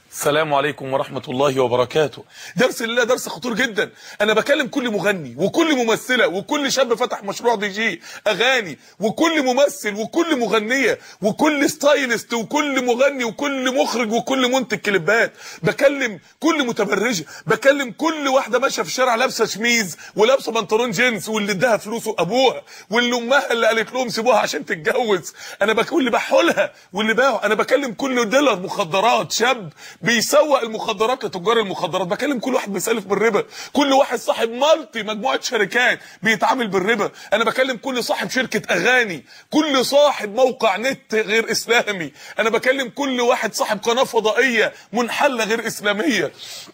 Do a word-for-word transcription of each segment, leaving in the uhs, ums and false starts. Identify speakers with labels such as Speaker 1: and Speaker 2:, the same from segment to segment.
Speaker 1: السلام عليكم ورحمة الله وبركاته. درس الليلة درس خطير جدا. انا بكلم كل مغني وكل ممثلة وكل شاب فتح مشروع دي جي اغاني وكل ممثل وكل مغنية وكل ستايلست وكل مغني وكل مخرج وكل منتج كليبات. بكلم كل متبرجة، بكلم كل واحدة ماشية في الشارع لابسة شميز ولابسة بنطلون جينز واللي اداها فلوسه ابوها واللي امها اللي قالت لهم سيبوها عشان تتجوز. انا بكلم اللي بحولها واللي باعوا. انا بكلم كل ديلر مخدرات، شاب بيسوق المخدرات لتجار المخدرات. بكلم كل واحد بيسلف بالربا، كل واحد صاحب مالتي مجموعه شركات بيتعامل بالربا. انا بكلم كل صاحب شركه اغاني، كل صاحب موقع نت غير اسلامي. انا بكلم كل واحد صاحب قناه فضائيه منحله غير اسلاميه.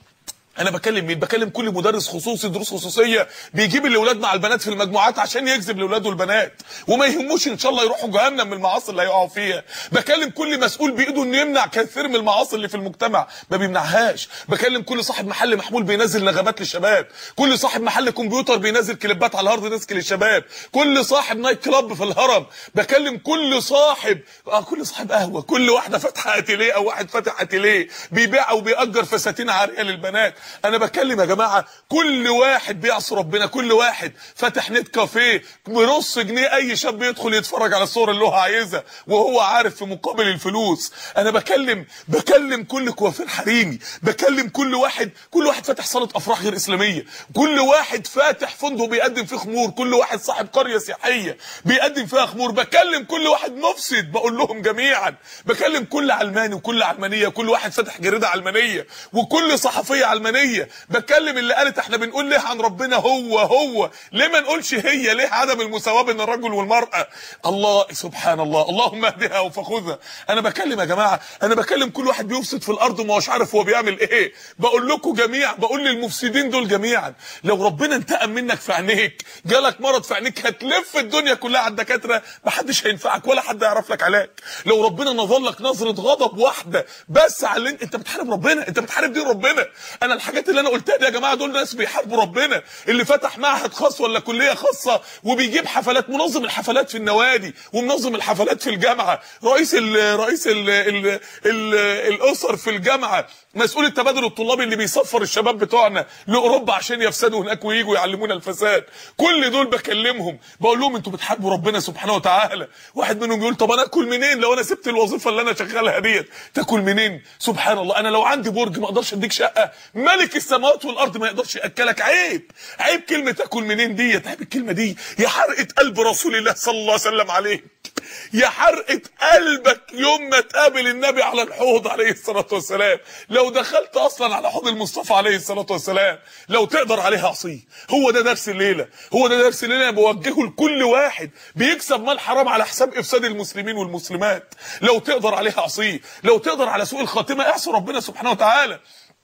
Speaker 1: انا بكلم مين؟ بكلم كل مدرس خصوصي دروس خصوصيه بيجيب الاولاد مع البنات في المجموعات عشان يجذب الاولاد والبنات وما يهموش ان شاء الله يروحوا جهنم من المعاصي اللي هيقعوا فيها. بكلم كل مسؤول بايده انه يمنع كثير من المعاصي اللي في المجتمع ما بيمنعهاش. بكلم كل صاحب محل محمول بينزل نغمات للشباب، كل صاحب محل كمبيوتر بينزل كليبات على الهارد ديسك للشباب، كل صاحب نايت كلاب في الهرم. بكلم كل صاحب اه كل صاحب قهوه، كل واحده فاتحه اتيليه او واحد فاتح اتيليه بيبيع او بيأجر فساتين عاريه للبنات. انا بكلم يا جماعه كل واحد بيعصي ربنا، كل واحد فاتح نت كافيه بنص جنيه اي شاب يدخل يتفرج على الصور اللي هو عايزها وهو عارف في مقابل الفلوس. انا بكلم بكلم كل كوافير حريمي، بكلم كل واحد كل واحد فاتح صاله افراح غير اسلاميه، كل واحد فاتح فندق بيقدم فيه خمور، كل واحد صاحب قريه سياحيه بيقدم فيها خمور. بكلم كل واحد مفسد بقول لهم جميعا. بكلم كل علماني وكل علمانيه، كل واحد فاتح جريده علمانيه وكل صحفيه علمانيه. بكلم اللي قالت احنا بنقول ليه عن ربنا هو هو، ليه ما نقولش هي؟ ليه عدم المساواه بين الرجل والمراه؟ الله سبحان الله، اللهم اهدها فخذها. انا بكلم يا جماعه، انا بكلم كل واحد بيفسد في الارض وما هوش عارف هو بيعمل ايه. بقول لكم جميعا، بقول للمفسدين دول جميعا، لو ربنا انتقم منك في عينيك، جالك مرض في عينيك، هتلف الدنيا كلها على الدكاتره محدش هينفعك ولا حد هيعرف لك علاج. لو ربنا نظر لك نظره غضب واحده بس على اللي انت بتحارب ربنا، انت بتحارب دين ربنا. انا الحاجات اللي انا قلتها دي يا جماعه دول ناس بيحاربوا ربنا. اللي فتح معهد خاص ولا كليه خاصه وبيجيب حفلات، منظم الحفلات في النوادي ومنظم الحفلات في الجامعه، رئيس ال رئيس ال ال ال الاسر في الجامعه، مسؤول التبادل الطلابي اللي بيسفر الشباب بتوعنا لاوروبا عشان يفسدوا هناك وييجوا يعلمونا الفساد. كل دول بكلمهم بقول لهم انتوا بتحاربوا ربنا سبحانه وتعالى. واحد منهم يقول طب انا اكل منين لو انا سبت الوظيفه اللي انا شغالها ديت؟ تاكل منين؟ سبحان الله. انا لو عندي برج ما اقدرش اديك شقه؟ ملك السماوات والارض ما يقدرش ياكلك؟ عيب عيب كلمه تاكل منين ديت، عيب الكلمه دي. يا حرقه قلب رسول الله صلى الله عليه وسلم عليك، يا حرقه قلبك يوم ما تقابل النبي على الحوض عليه الصلاه والسلام. لو دخلت اصلا على حوض المصطفى عليه الصلاه والسلام لو تقدر عليها اعصيه. هو ده درس الليله، هو ده درس الليله. انا بوجهه لكل واحد بيكسب مال حرام على حساب افساد المسلمين والمسلمات. لو تقدر عليها اعصيه، لو تقدر على سوء الخاتمه اعصي ربنا سبحانه وتعالى.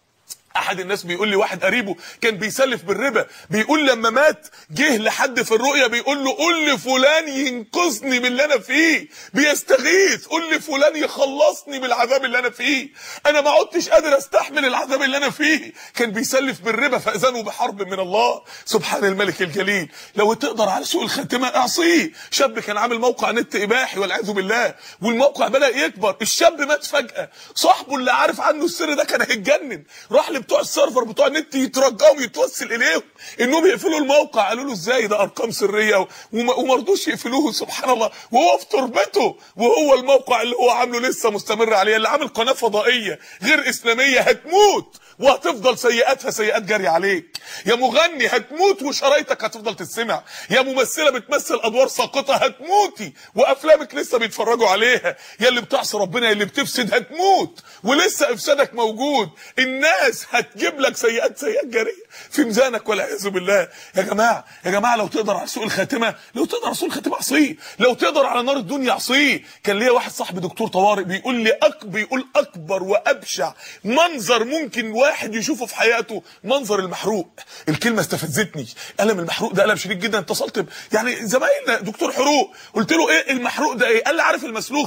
Speaker 1: احد الناس بيقول لي واحد قريبه كان بيسلف بالربا، بيقول لما مات جه لحد في الرؤيه بيقول له قول لفلان ينقذني من اللي انا فيه، بيستغيث، قول لفلان يخلصني من العذاب اللي انا فيه، انا ما عدتش قادر استحمل العذاب اللي انا فيه. كان بيسلف بالربا فاذنوا بحرب من الله سبحان الملك الجليل. لو تقدر على سوء الخاتمه اعصيه. شاب كان عامل موقع نت اباحي والعياذ بالله والموقع بدا يكبر، الشاب مات فجاه، صاحبه اللي عارف عنه السر ده كان هيتجنن، راح بتوع السيرفر بتوع النت يترجوا يتوسل اليهم انهم يقفلوا الموقع. قالوا له ازاي؟ ده ارقام سريه وما رضوش يقفلوه. سبحان الله. وهو في تربته وهو الموقع اللي هو عامله لسه مستمر عليه. اللي عامل قناه فضائيه غير اسلاميه هتموت وهتفضل سيئاتها سيئات جاريه عليك. يا مغني هتموت وشرايطك هتفضل تتسمع. يا ممثله بتمثل ادوار ساقطه هتموتي وافلامك لسه بيتفرجوا عليها. يا اللي بتعصي ربنا، يا اللي بتفسد هتموت ولسه افسادك موجود. الناس هتجيب لك سيئات سيئات جاريه في ميزانك والعياذ بالله. يا جماعه يا جماعه لو تقدر على سوء الخاتمه، لو تقدر على سوء الخاتمه اعصيه، لو تقدر على نار الدنيا اعصيه. كان ليا واحد صاحبي دكتور طوارئ بيقول لي أك... بيقول اكبر وابشع منظر ممكن واحد يشوفه في حياته منظر المحروق. الكلمه استفزتني، الم المحروق ده الم شديد جدا. اتصلت يعني زمايلنا دكتور حروق قلت له ايه المحروق ده ايه؟ قال لي عارف المسلوخ؟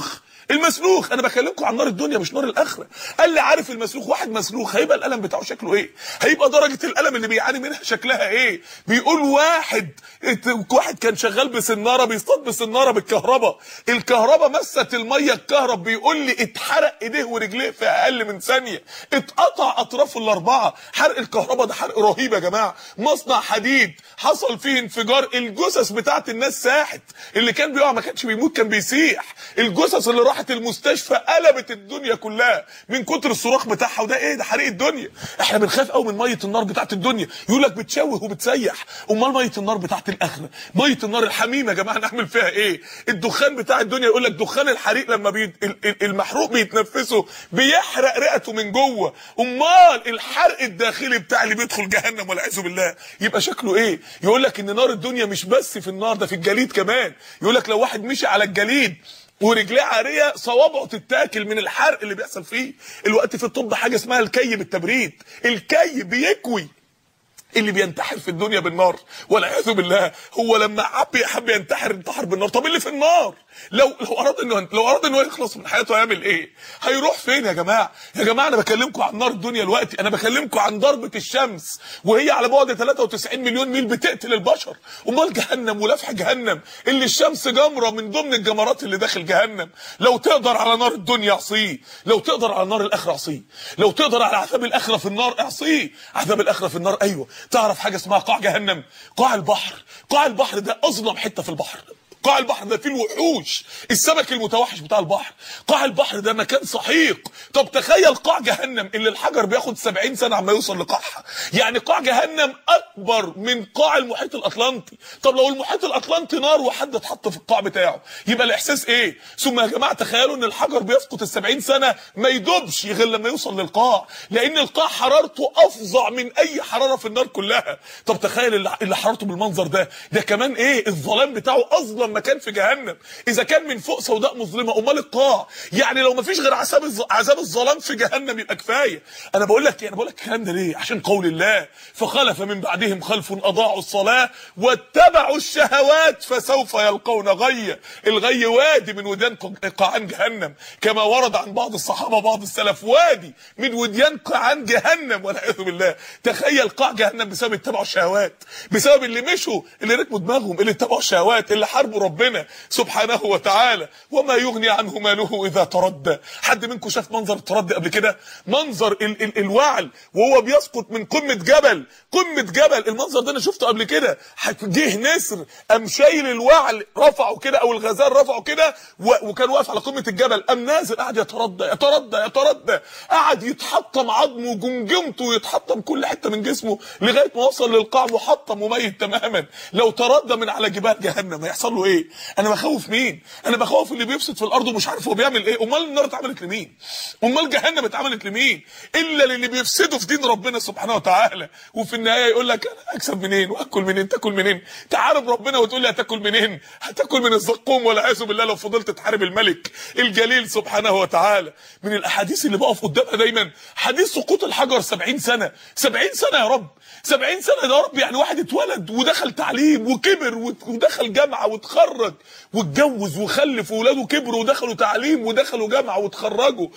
Speaker 1: المسلوخ. انا بكلمكم عن نار الدنيا مش نار الاخره. قال لي عارف المسلوخ، واحد مسلوخ هيبقى الالم بتاعه شكله ايه؟ هيبقى درجه الالم اللي بيعاني منها شكلها ايه؟ بيقول واحد واحد كان شغال بسناره بيصطاد بسناره بالكهرباء، الكهرباء مست الميه الكهرب، بيقول لي اتحرق ايديه ورجليه في اقل من ثانيه، اتقطع اطرافه الاربعه. حرق الكهرباء ده حرق رهيب يا جماعه. مصنع حديد حصل فيه انفجار، الجثث بتاعت الناس ساحت، اللي كان بيقع ما كانش بيموت كان بيسيح، الجثث اللي راحت المستشفى قلبت الدنيا كلها من كتر الصراخ بتاعها. وده ايه؟ ده حريق الدنيا. احنا بنخاف قوي من ميه النار بتاعت الدنيا، يقول لك بتشوه وبتسيح. امال ميه النار بتاعت الاخره، ميه النار الحميمه يا جماعه نعمل فيها ايه؟ الدخان بتاع الدنيا يقول لك دخان الحريق لما بي... المحروق بيتنفسه بيحرق رئته من جوه، امال الحرق الداخلي بتاع اللي بيدخل جهنم والعياذ بالله يبقى شكله ايه؟ يقول لك ان نار الدنيا مش بس في النار، ده في الجليد كمان. يقول لك لو واحد مشي على الجليد ورجليه عاريه صوابعه تتاكل من الحرق اللي بيحصل فيه. الوقت في الطب حاجه اسمها الكي بالتبريد، الكي بيكوي اللي بينتحر في الدنيا بالنار والعياذ بالله. هو لما حب حب ينتحر انتحر بالنار. طب اللي في النار لو لو اراد انه لو اراد انه يخلص من حياته هيعمل ايه؟ هيروح فين يا جماعه؟ يا جماعه انا بكلمكم عن نار الدنيا دلوقتي، انا بكلمكم عن ضربه الشمس وهي على بعد ثلاثة وتسعين مليون ميل بتقتل البشر. امال جهنم ولفح جهنم اللي الشمس جمره من ضمن الجمرات اللي داخل جهنم. لو تقدر على نار الدنيا اعصيه، لو تقدر على نار الاخره اعصيه، لو تقدر على عذاب الاخره في النار اعصيه. عذاب الاخره في النار ايوه. تعرف حاجه اسمها قاع جهنم؟ قاع البحر. قاع البحر ده اظلم حته في البحر. قاع البحر ده فيه الوحوش، السمك المتوحش بتاع البحر. قاع البحر ده مكان سحيق. طب تخيل قاع جهنم اللي الحجر بياخد سبعين سنه عما يوصل لقاعها. يعني قاع جهنم اكبر من قاع المحيط الاطلنطي. طب لو المحيط الاطلنطي نار وحد اتحط في القاع بتاعه يبقى الاحساس ايه؟ ثم يا جماعه تخيلوا ان الحجر بيسقط السبعين سنه ما يدوبش غير لما يوصل للقاع، لان القاع حرارته افظع من اي حراره في النار كلها. طب تخيل اللي حرارته بالمنظر ده، ده كمان ايه؟ الظلام بتاعه اظلم مكان في جهنم. اذا كان من فوق سوداء مظلمه امال القاع؟ يعني لو ما فيش غير عذاب عذاب الظلام في جهنم يبقى كفايه. انا بقول لك انا بقول لك الكلام ده ليه؟ عشان قول الله فخلف من بعدهم خلف اضاعوا الصلاه واتبعوا الشهوات فسوف يلقون غيا. الغي وادي من وديان قاعان جهنم، كما ورد عن بعض الصحابه بعض السلف وادي من وديان قاعان جهنم والعياذ بالله. تخيل قاع جهنم بسبب اتباعوا الشهوات، بسبب اللي مشوا، اللي ركبوا دماغهم، اللي اتبعوا الشهوات، اللي حاربوا ربنا سبحانه وتعالى. وما يغني عنه ماله اذا تردى. حد منكم شاف منظر التردي قبل كده؟ منظر ال ال الوعل وهو بيسقط من قمه جبل، قمه جبل. المنظر ده انا شفته قبل كده. جه نسر قام شايل الوعل رفعه كده، او الغزال رفعه كده، وكان واقف على قمه الجبل، قام نازل قعد يتردى يتردى يتردى، قعد يتحطم عظمه وجمجمته ويتحطم كل حته من جسمه لغايه ما وصل للقاع محطم وميت تماما. لو تردى من على جبال جهنم هيحصل له ايه؟ انا بخوف مين؟ انا بخوف اللي بيفسد في الارض ومش عارف هو بيعمل ايه. امال النار اتعملت لمين؟ امال جهنم اتعملت لمين؟ الا للي بيفسدوا في دين ربنا سبحانه وتعالى. وفي النهايه يقول لك انا اكسب منين واكل منين؟ تاكل منين؟ تحارب ربنا وتقول لي هتاكل منين؟ هتاكل من الزقوم والعياذ بالله لو فضلت تحارب الملك الجليل سبحانه وتعالى. من الاحاديث اللي بقف قدامها دايما حديث سقوط الحجر سبعين سنه. سبعين سنه يا رب، سبعين سنه يا رب. يعني واحد اتولد ودخل تعليم وكبر ودخل جامعه واتخرج واتجوز وخلف واولاده كبروا ودخلوا تعليم ودخلوا جامعه واتخرجوا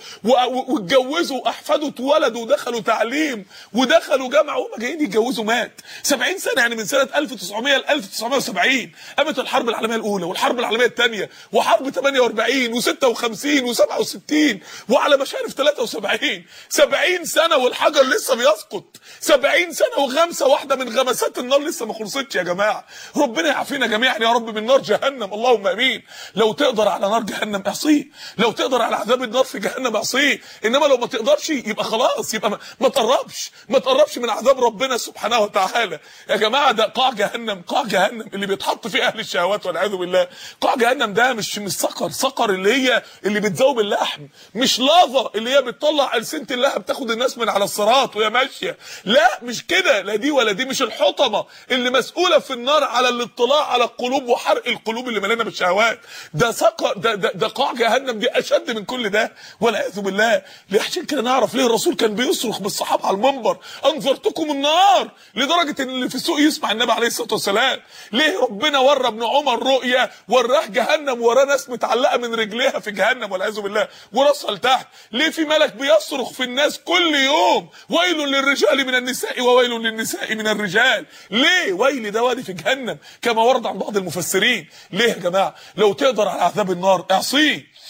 Speaker 1: واتجوزوا، احفاده اتولدوا ودخلوا تعليم ودخلوا جامعه وهم جايين يتجوزوا مات. سبعين سنه يعني من سنه ألف وتسعمية ل ألف وتسعمية وسبعين قامت الحرب العالميه الاولى والحرب العالميه الثانيه وحرب ثمانية وأربعين وستة وخمسين وسبعة وستين وعلى مشارف ثلاثة وسبعين. سبعين سنه والحجر لسه بيسقط. سبعين سنه وغمسه واحده من غمسات النار لسه ما خلصتش يا جماعه. ربنا يعافينا جميعا يا رب من نار جهنم، اللهم امين. لو تقدر على نار جهنم اعصيه، لو تقدر على عذاب النار في جهنم اعصيه. انما لو ما تقدرش يبقى خلاص، يبقى ما, ما تقربش ما تقربش من عذاب ربنا سبحانه وتعالى يا جماعه. ده قاع جهنم، قاع جهنم اللي بيتحط فيه اهل الشهوات والعياذ بالله. قاع جهنم ده مش مش صقر، صقر اللي هي اللي بتذوب اللحم، مش لافا اللي هي بتطلع ألسنة اللهب بتاخد الناس من على الصراط وهي ماشيه. لا مش كده، لا دي ولا دي. مش الحطمه اللي مسؤوله في النار على الاطلاع على القلوب وحرق القلوب اللي مليانه بالشهوات. ده سقى ده, ده ده قاع جهنم دي اشد من كل ده والعياذ بالله. عشان كده نعرف ليه الرسول كان بيصرخ بالصحابه على المنبر انذرتكم النار، لدرجه ان اللي في السوق يسمع النبي عليه الصلاه والسلام. ليه ربنا ورى ابن عمر رؤيا وراه جهنم، وراه ناس متعلقه من رجليها في جهنم والعياذ بالله وراسها لتحت. ليه في ملك بيصرخ في الناس كل يوم ويل للرجال من النساء وويل للنساء من الرجال؟ ليه ويل ده وادي في جهنم كما ورد عن بعض المفسرين. ليه يا جماعه؟ لو تقدر على عذاب النار اعصيه،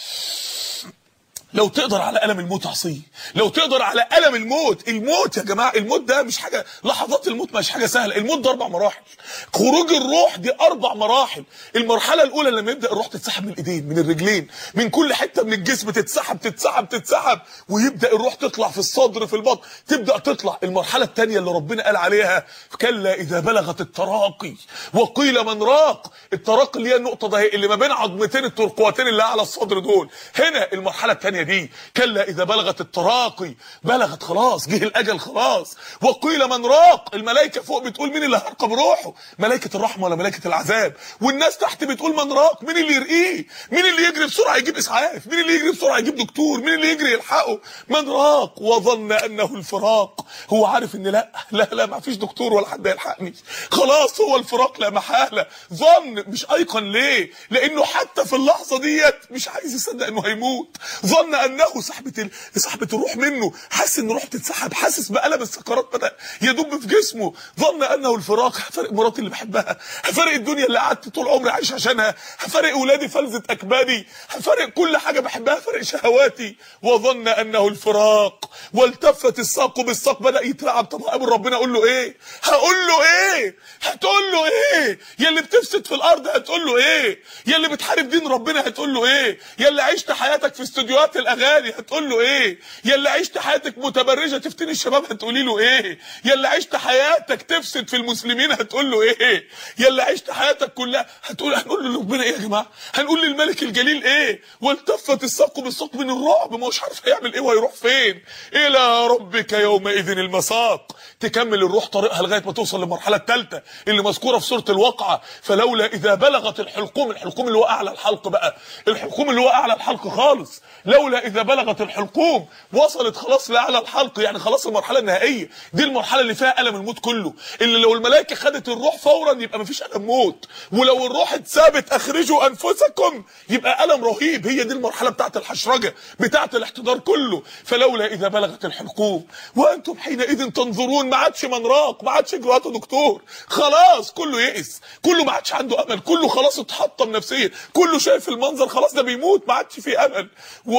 Speaker 1: لو تقدر على ألم الموت اعصيه، لو تقدر على ألم الموت. الموت يا جماعه، الموت ده مش حاجه، لحظات الموت مش حاجه سهله. الموت ده اربع مراحل، خروج الروح دي اربع مراحل. المرحله الاولى لما يبدا الروح تتسحب من الايدين من الرجلين من كل حته من الجسم، تتسحب تتسحب تتسحب ويبدا الروح تطلع في الصدر في البطن، تبدا تطلع. المرحله الثانيه اللي ربنا قال عليها كلا اذا بلغت التراقي وقيل من راق. التراقي اللي هي النقطه ده اللي ما بين عظمتين الترقوتين اللي على الصدر دول. هنا المرحله الثانيه دي كلا اذا بلغت التراقي، بلغت خلاص، جه الاجل خلاص. وقيل من راق، الملائكه فوق بتقول مين اللي هيرقى بروحه، ملائكه الرحمه ولا ملائكه العذاب؟ والناس تحت بتقول من راق، مين اللي يرقيه؟ مين اللي يجري بسرعه يجيب اسعاف؟ مين اللي يجري بسرعه يجيب دكتور؟ مين اللي يجري يلحقه؟ من راق وظن انه الفراق. هو عارف ان لا لا لا ما فيش دكتور ولا حد يلحقني، خلاص هو الفراق لا محاله. ظن مش ايقن. ليه؟ لانه حتى في اللحظه ديت مش عايز يصدق انه هيموت. ظن انه سحبه سحبه الروح منه، حاسس ان روحه بتتسحب، حاسس بالم السكرات بدا يدب في جسمه. ظن انه الفراق. هفارق مراتي اللي بحبها، هفارق الدنيا اللي قعدت طول عمري عايش عشانها، هفارق اولادي فلذة اكبادي، هفارق كل حاجه بحبها، هفارق شهواتي. وظن انه الفراق والتفت الساق بالساق، بدا يترعب. طب قابل ربنا اقول له ايه؟ هقول له ايه؟ هتقول له ايه؟ يا اللي بتفسد في الارض هتقول له ايه؟ يا اللي بتحارب دين ربنا هتقول له ايه؟ يا اللي عشت حياتك في استوديوهات الاغاني هتقول له ايه؟ يا اللي عشت حياتك متبرجه تفتني الشباب هتقولي له ايه؟ يا اللي عشت حياتك تفسد في المسلمين هتقول له ايه؟ يا اللي عشت حياتك كلها هتقول هنقول له ربنا ايه يا جماعه؟ هنقول للملك الجليل ايه؟ والتفت الساق بالساق من الرعب، ما هوش عارف هيعمل ايه وهيروح فين. الى ربك يومئذ المساق. تكمل الروح طريقها لغايه ما توصل للمرحله الثالثه اللي مذكوره في سوره الواقعه. فلولا اذا بلغت الحلقوم، الحلقوم اللي هو اعلى الحلق بقى، الحلقوم اللي هو اعلى الحلق خالص. لولا اذا بلغت الحلقوم، وصلت خلاص لاعلى الحلق، يعني خلاص المرحله النهائيه دي، المرحله اللي فيها الم الموت كله، اللي لو الملائكه خدت الروح فورا يبقى مفيش الم موت، ولو الروح اتثابت اخرجوا انفسكم يبقى الم رهيب. هي دي المرحله بتاعه الحشرجه بتاعه الاحتضار كله. فلولا اذا بلغت الحلقوم وانتم حينئذ تنظرون. ما عادش من راق، ما عادش اجراءاته دكتور، خلاص كله يئس، كله ما عادش عنده امل، كله خلاص اتحطم نفسيا، كله شايف المنظر خلاص ده بيموت، ما عادش فيه امل.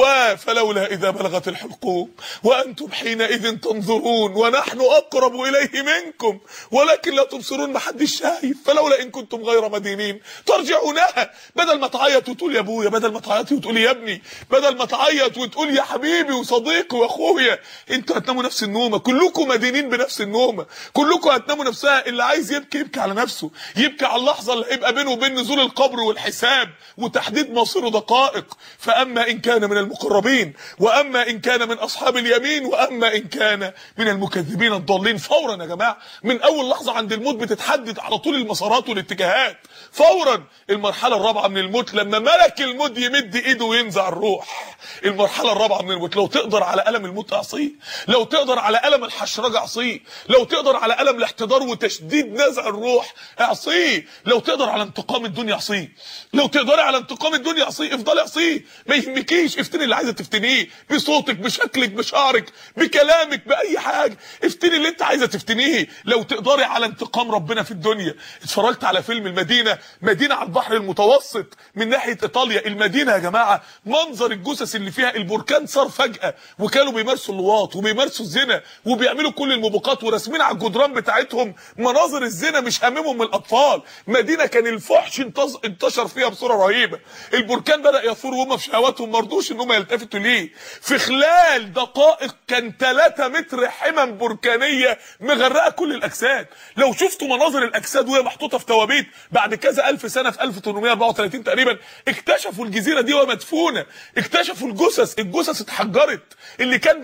Speaker 1: وفلولا اذا بلغت الحلقوم وانتم حينئذ تنظرون ونحن اقرب اليه منكم ولكن لا تبصرون. ما حدش شايف. فلولا ان كنتم غير مدينين ترجعونها. بدل ما تعيط وتقول يا ابويا، بدل ما تعيطي وتقولي يا ابني، بدل ما تعيط وتقول يا حبيبي وصديقي واخويا، انتوا هتناموا نفس النومه، كلكم مدينين بنفس النومه، كلكم هتناموا نفسها. اللي عايز يبكي يبكي على نفسه، يبكي على اللحظه اللي هيبقى بينه وبين نزول القبر والحساب وتحديد مصيره دقائق. فاما ان كان من المقربين واما ان كان من اصحاب اليمين واما ان كان من المكذبين الضالين. فورا يا جماعه من اول لحظه عند الموت بتتحدد على طول المسارات والاتجاهات فورا. المرحله الرابعه من الموت لما ملك الموت يمد ايده وينزع الروح. المرحله الرابعه من الموت، لو تقدر على الم الموت اعصيه، لو تقدر على الم الحشرجه اعصيه، لو تقدر على الم الاحتضار وتشديد نزع الروح اعصيه، لو تقدر على انتقام الدنيا اعصيه، لو تقدري على انتقام الدنيا اعصيه، افضلي اعصيه ما يهمكيش. افتني اللي عايزه تفتنيه بصوتك بشكلك بشعرك بكلامك باي حاجه، افتني اللي انت عايزه تفتنيه. لو تقدري على انتقام ربنا في الدنيا. اتفرجت على فيلم المدينه، مدينه على البحر المتوسط من ناحيه ايطاليا. المدينه يا جماعه منظر الجثث اللي فيها، البركان صار فجاه وكانوا بيمارسوا اللواط وبيمارسوا الزنا وبيعملوا كل الموبقات وراسمين على الجدران بتاعتهم مناظر الزنا، مش هاممهم من الاطفال. مدينه كان الفحش انتشر فيها بصوره رهيبه. البركان بدا يثور وهم في شهواتهم، ما رضوش ان هم يلتفتوا ليه. في خلال دقائق كان ثلاثة متر حمم بركانيه مغرقه كل الاجساد. لو شفتوا مناظر الاجساد وهي محطوطه في توابيت بعد كذا الف سنه، في ألف وثمانمائة وأربعة وثلاثين تقريبا اكتشفوا الجزيره دي ومدفونه، اكتشفوا الجثث، الجثث اتحجرت. اللي كان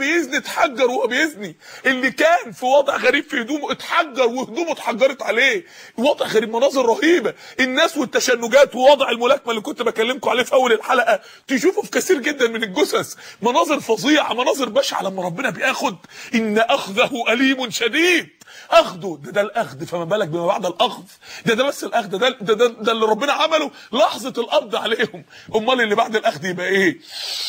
Speaker 1: بيزني اتحجر وهو بيزني، اللي كان في وضع غريب في هدومه اتحجر وهدومه اتحجرت عليه. وضع غريب، مناظر رهيبه. الناس والتشنجات ووضع الملاكمه اللي كنت بكلمكم عليه في اول الحلقه تشوفوا في كثير جدا من الجثث مناظر فظيعه، مناظر بشعه. لما ربنا بياخد ان اخذه اليم شديد، اخذه ده ده الاخذ، فما بالك بما بعد الاخذ. ده ده بس الاخذ، ده ده ده, ده اللي ربنا عمله لحظه القبض عليهم. امال اللي بعد الاخذ يبقى ايه؟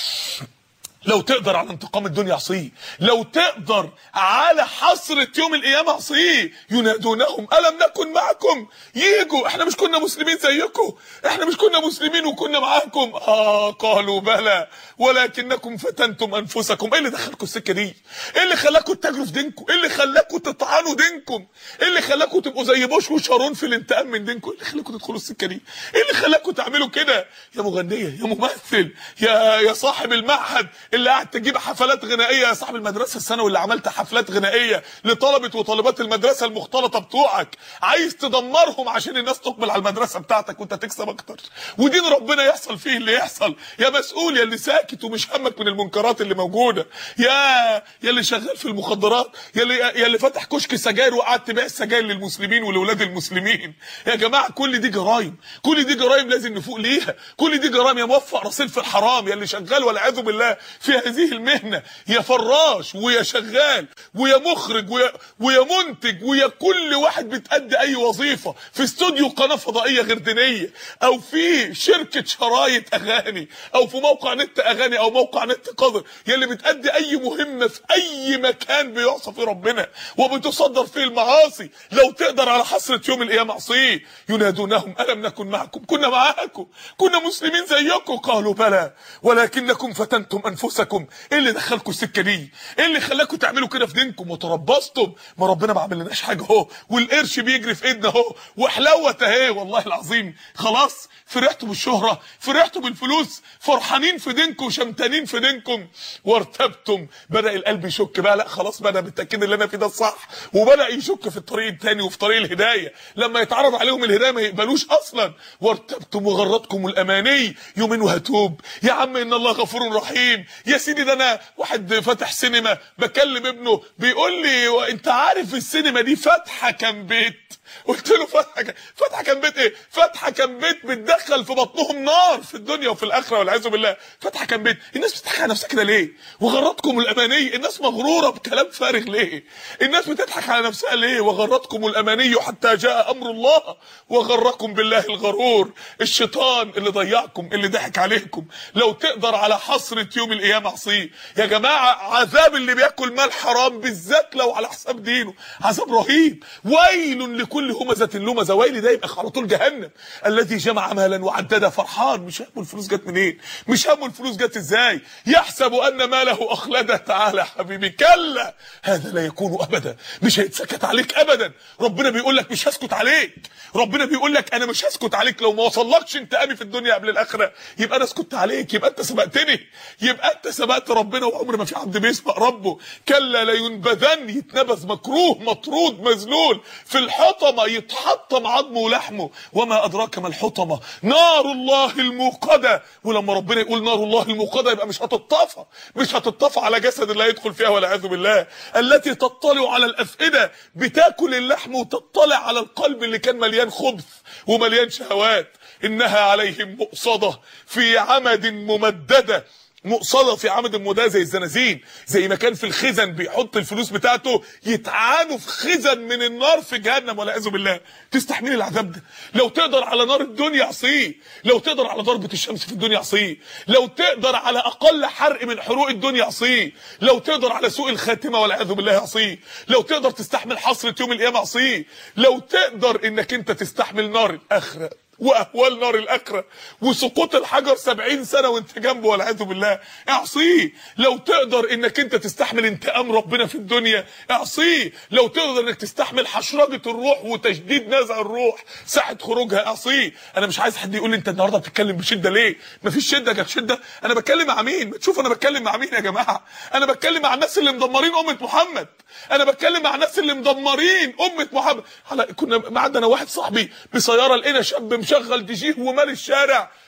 Speaker 1: لو تقدر على انتقام الدنيا عصيه، لو تقدر على حسرة يوم القيامة عصيه. ينادونهم ألم نكن معكم، ييجوا احنا مش كنا مسلمين زيكم، احنا مش كنا مسلمين وكنا معاكم؟ اه قالوا بلى ولكنكم فتنتم انفسكم. ايه اللي دخلكم السكه دي؟ ايه اللي خلاكم تجروا في دينكم؟ ايه اللي خلاكم تطعنوا دينكم؟ ايه اللي خلاكم تبقوا زي بوش وشارون في الانتقام من دينكم؟ ايه اللي خلاكم تدخلوا السكه دي؟ ايه اللي خلاكم تعملوا كده؟ يا مغنيه، يا ممثل، يا يا صاحب المعهد اللي قاعد تجيب حفلات غنائيه، يا صاحب المدرسه الثانوي اللي عملت حفلات غنائيه لطلبه وطالبات المدرسه المختلطه بتوعك، عايز تدمرهم عشان الناس تقبل على المدرسه بتاعتك وانت تكسب اكتر، ودين ربنا يحصل فيه اللي يحصل. يا مسؤول، يا اللي ساكت ومش همك من المنكرات اللي موجوده، يا يا اللي شغال في المخدرات، يا اللي يا اللي فتح كشك سجاير وقعدت تبيع السجاير للمسلمين ولولاد المسلمين. يا جماعه كل دي جرايم، كل دي جرايم لازم نفوق ليها، كل دي جرايم. يا موفق رصيد في الحرام، يا اللي شغال والعياذ بالله في هذه المهنه، يا فراش ويا شغال ويا مخرج ويا ويا منتج ويا كل واحد بتأدي اي وظيفه في استوديو قناه فضائيه غير دينيه، او في شركه شرايط اغاني، او في موقع نت اغاني، او موقع نت قذر، يا اللي بتأدي اي مهمه في اي مكان بيعصى فيه ربنا وبتصدر فيه المعاصي. لو تقدر على حسره يوم القيامه عصيه. ينادونهم الم نكن معكم، كنا معاكم، كنا مسلمين زيكم. قالوا بلى ولكنكم فتنتم انفسكم. ايه اللي دخلكم السكه دي؟ ايه اللي خلاكم تعملوا كده في دينكم وتربصتم؟ ما ربنا ما عملناش حاجه اهو، والقرش بيجري في ايدنا اهو، وحلاوه اهي. والله العظيم خلاص فرحتوا بالشهره، فرحتوا بالفلوس، فرحانين في دينكم وشمتانين في دينكم، وارتبتم. بدا القلب يشك بقى، لا خلاص بدا بالتاكيد اللي انا فيه ده الصح، وبدا يشك في الطريق الثاني وفي طريق الهدايه. لما يتعرض عليهم الهدايه ما يقبلوش اصلا. وارتبتم وغرتكم الاماني، يومين وهتوب يا عم ان الله غفور رحيم. يا سيدي ده انا واحد فاتح سينما بكلم ابنه بيقول لي انت عارف السينما دي فاتحه كام بيت؟ قلت له فتحه فتحه كام بيت ايه؟ فتحه كام بيت بتدخل في بطنهم نار في الدنيا وفي الاخره والعياذ بالله. فتحه كام بيت؟ الناس بتضحك على نفسها كده ليه؟ وغرتكم الاماني، الناس مغروره بكلام فارغ ليه؟ الناس بتضحك على نفسها ليه؟ وغرتكم الاماني حتى جاء امر الله وغركم بالله الغرور. الشيطان اللي ضيعكم، اللي ضحك عليكم. لو تقدر على حسره يوم القيامه عصيه. يا جماعه عذاب اللي بياكل مال حرام بالذات لو على حساب دينه عذاب رهيب. ويل لكل همزه لمزه، ويل ده يبقى على طول جهنم. الذي جمع مالا وعدده، فرحان مش همه الفلوس جت منين، مش همه الفلوس جت ازاي، يحسب ان ماله اخلده. تعالى حبيبي كلا هذا لا يكون ابدا، مش هيتسكت عليك ابدا. ربنا بيقول لك مش هسكت عليك، ربنا بيقول لك انا مش هسكت عليك. لو ما وصلكش انتقامي في الدنيا قبل الاخره يبقى انا اسكت عليك، يبقى انت سبقتني، يبقى انت سبقت ربنا. وعمر ما في عبد بيسبق ربه. كلا لا ينبذن، يتنبذ مكروه مطرود مذلول في الحطمه، يتحطم عظمه ولحمه. وما ادراك ما الحطمه، نار الله الموقده. ولما ربنا يقول نار الله الموقده يبقى مش هتطفى، مش هتطفى على جسد لا يدخل فيها والعياذ بالله. التي تطلع على الافئده، بتاكل اللحم وتطلع على القلب اللي كان مليان خبث ومليان شهوات. انها عليهم مؤصده في عمد ممدده. مؤصده في عمد ممدده زي الزنازين، زي ما كان في الخزن بيحط الفلوس بتاعته يتعانوا في خزن من النار في جهنم والعياذ بالله. تستحمل العذاب ده؟ لو تقدر على نار الدنيا عصيه، لو تقدر على ضربه الشمس في الدنيا عصيه، لو تقدر على اقل حرق من حروق الدنيا عصيه، لو تقدر على سوء الخاتمه والعياذ بالله عصيه، لو تقدر تستحمل حسره يوم القيامه عصيه، لو تقدر انك انت تستحمل نار الاخره واهوال نار الاخره وسقوط الحجر سبعين سنه وانت جنبه والعياذ بالله، اعصيه. لو تقدر انك انت تستحمل انتقام ربنا في الدنيا، اعصيه. لو تقدر انك تستحمل حشرجه الروح وتشديد نزع الروح ساعه خروجها، اعصيه. انا مش عايز حد يقول لي انت النهارده بتتكلم بشده ليه؟ مفيش شده، جت شده. انا بتكلم مع مين؟ بتشوف انا بتكلم مع مين يا جماعه؟ انا بتكلم مع الناس اللي مدمرين امه محمد، انا بتكلم مع الناس اللي مدمرين امه محمد. كنا معدنا واحد صاحبي بسياره، لقينا شاب مشغل دي جي ومال الشارع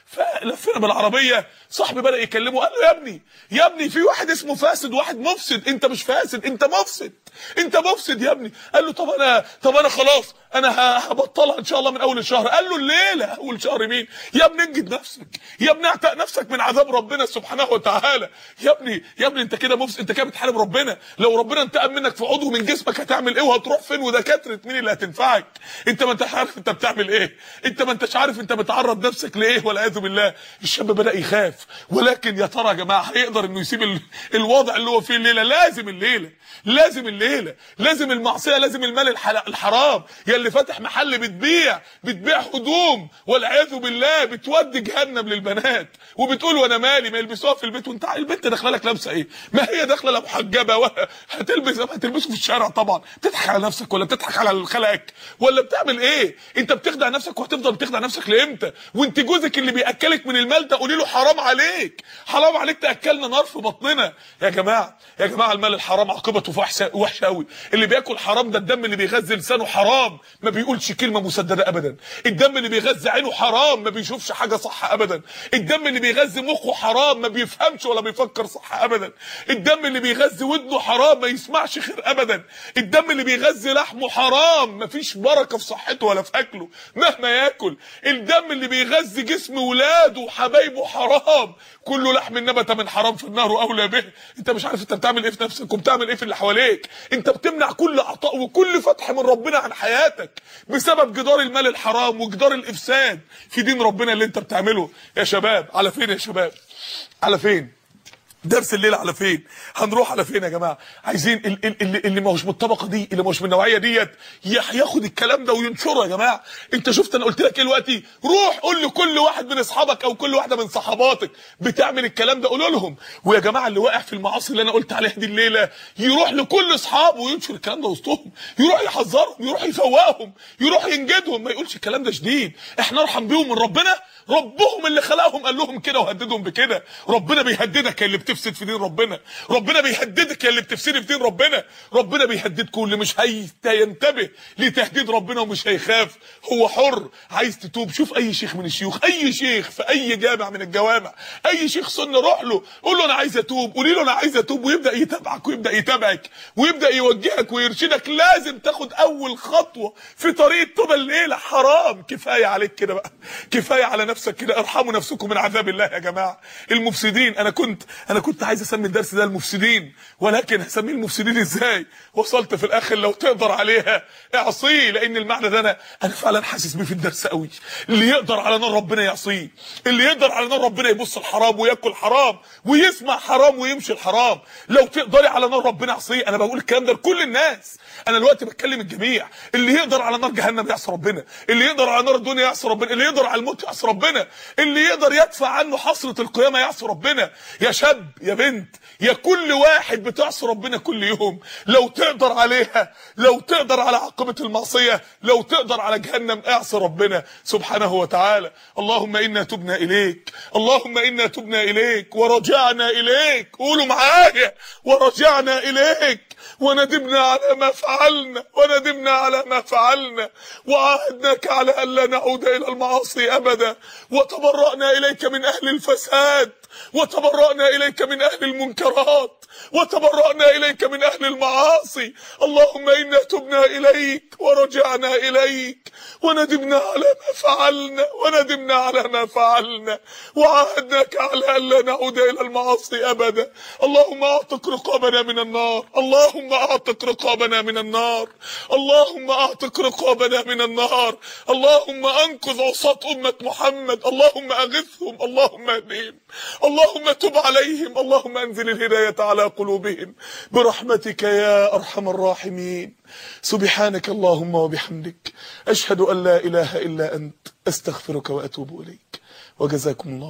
Speaker 1: فلفينا بالعربيه، صاحبي بدا يكلمه قال له يا ابني يا ابني في واحد اسمه فاسد وواحد مفسد، انت مش فاسد انت مفسد، انت مفسد يا ابني. قال له طب انا طب انا خلاص انا هبطلها ان شاء الله من اول الشهر. قال له الليله اول شهر مين يا ابني؟ انجد نفسك يا ابني، اعتق نفسك من عذاب ربنا سبحانه وتعالى. يا ابني يا ابني انت كده مفسد، انت كده بتحارب ربنا. لو ربنا انتقم منك في عضو من جسمك هتعمل ايه وهتروح فين؟ ودكاتره مين اللي هتنفعك؟ انت ما انتش عارف انت بتعمل ايه، انت ما انتش عارف انت بتعرض نفسك لايه والعياذ بالله. الشاب بدا يخاف، ولكن يا ترى يا جماعه هيقدر انه يسيب ال... الوضع اللي هو فيه الليله؟ لازم الليله لازم الليله لازم المعصيه، لازم المال الحل... الحرام. يا اللي فاتح محل بتبيع بتبيع هدوم والعياذ بالله، بتودي جهنم للبنات وبتقول وانا مالي، ما يلبسوها في البيت وانت البنت داخله لك لابسه ايه؟ ما هي داخله لا محجبه ولا هتلبس هتلبسه في الشارع طبعا. بتضحك على نفسك ولا بتضحك على خلقك ولا بتعمل ايه؟ انت بتخدع نفسك وهتفضل بتخدع نفسك لامتى؟ وانت جوزك اللي بياكلك من المال ده قولي له حرام عليك، حرام عليك تاكلنا نار في بطننا. يا جماعه يا جماعه المال الحرام عاقبته وحشه وحشه قوي. اللي بياكل حرام ده الدم اللي بيغذي لسانه حرام ما بيقولش كلمه مسدده ابدا، الدم اللي بيغذي عينه حرام ما بيشوفش حاجه صح ابدا، الدم اللي بيغذي مخه حرام ما بيفهمش ولا بيفكر صح ابدا، الدم اللي بيغذي ودنه حرام ما يسمعش خير ابدا، الدم اللي بيغذي لحمه حرام ما فيش بركه في صحته ولا في اكله مهما ياكل، الدم اللي بيغذي جسم ولاده وحبايبه حرام. كل لحم نبت من حرام في النار اولى به. انت مش عارف انت بتعمل ايه في نفسك وبتعمل ايه في اللي حواليك. انت بتمنع كل عطاء وكل فتح من ربنا عن حياتك بسبب جدار المال الحرام وجدار الافساد في دين ربنا اللي انت بتعمله. يا شباب على فين؟ يا شباب على فين؟ درس الليله على فين؟ هنروح على فين يا جماعه؟ عايزين اللي, اللي ما هوش من الطبقه دي، اللي ما هوش من النوعيه ديت ياخد الكلام ده وينشره. يا جماعه انت شفت انا قلت لك ايه دلوقتي؟ روح قول لكل واحد من اصحابك او كل واحده من صحباتك بتعمل الكلام ده قول لهم. ويا جماعه اللي واقع في المعاصي اللي انا قلت عليها دي الليله يروح لكل اصحابه وينشر الكلام ده وسطهم، يروح يحذرهم، يروح يفوقهم، يروح ينجدهم، ما يقولش الكلام ده شديد. احنا ارحم بيهم من ربنا، ربهم اللي خلقهم قال لهم كده وهددهم بكده. ربنا بيهددك يا اللي بتفسد في دين ربنا، ربنا بيهددك يا اللي بتفسد في دين ربنا، ربنا بيهددكم اللي مش هينتبه لتهديد ربنا ومش هيخاف هو حر. عايز تتوب شوف اي شيخ من الشيوخ، اي شيخ في اي جامع من الجوامع، اي شيخ سنه روح له قول له انا عايز اتوب، قولي له انا عايز اتوب، ويبدا يتابعك ويبدا يتابعك ويبدا يوجهك ويرشدك. لازم تاخد اول خطوه في طريق التوبه الليله. حرام، كفايه عليك كده بقى، كفايه على نفسك كده. ارحموا نفسكم من عذاب الله يا جماعه. المفسدين انا كنت انا كنت عايز اسمي الدرس ده المفسدين، ولكن هسميه المفسدين ازاي؟ وصلت في الاخر لو تقدر عليها اعصيه، لان المعنى ده انا انا فعلا حاسس بيه في الدرس قوي. اللي يقدر على نار ربنا يعصيه، اللي يقدر على نار ربنا يبص الحرام وياكل حرام ويسمع حرام ويمشي الحرام. لو تقدري على نار ربنا اعصيه. انا بقول الكلام ده لكل الناس، انا دلوقتي بتكلم الجميع. اللي يقدر على نار جهنم يعصي ربنا، اللي يقدر على نار الدنيا يعصي ربنا، اللي يقدر على الموت يعصي ربنا، اللي يقدر يدفع عنه حسرة القيامة يعصي ربنا. يا شاب يا بنت يا كل واحد بتعصي ربنا كل يوم، لو تقدر عليها، لو تقدر على عاقبة المعصية، لو تقدر على جهنم اعصي ربنا سبحانه وتعالى. اللهم إنا تبنا إليك، اللهم إنا تبنا إليك ورجعنا إليك. قولوا معايا ورجعنا إليك وندمنا على ما فعلنا، وندمنا على ما فعلنا وعاهدناك على ألا نعود إلى المعاصي أبدا، وتبرأنا إليك من أهل الفساد، وتبرأنا إليك من أهل المنكرات، وتبرأنا إليك من أهل المعاصي. اللهم إنا تبنا إليك ورجعنا إليك وندمنا على ما فعلنا، وندمنا على ما فعلنا وعاهدناك على ألا نعود إلى المعاصي أبدا. اللهم أعتق رقابنا من النار، اللهم أعتق رقابنا من النار، اللهم أعتق رقابنا من النار، اللهم أنقذ عصاة أمة محمد، اللهم أغثهم، اللهم اهدهم، اللهم تب عليهم، اللهم انزل الهداية على قلوبهم برحمتك يا أرحم الراحمين. سبحانك اللهم وبحمدك، أشهد أن لا إله إلا أنت، أستغفرك وأتوب إليك. وجزاكم الله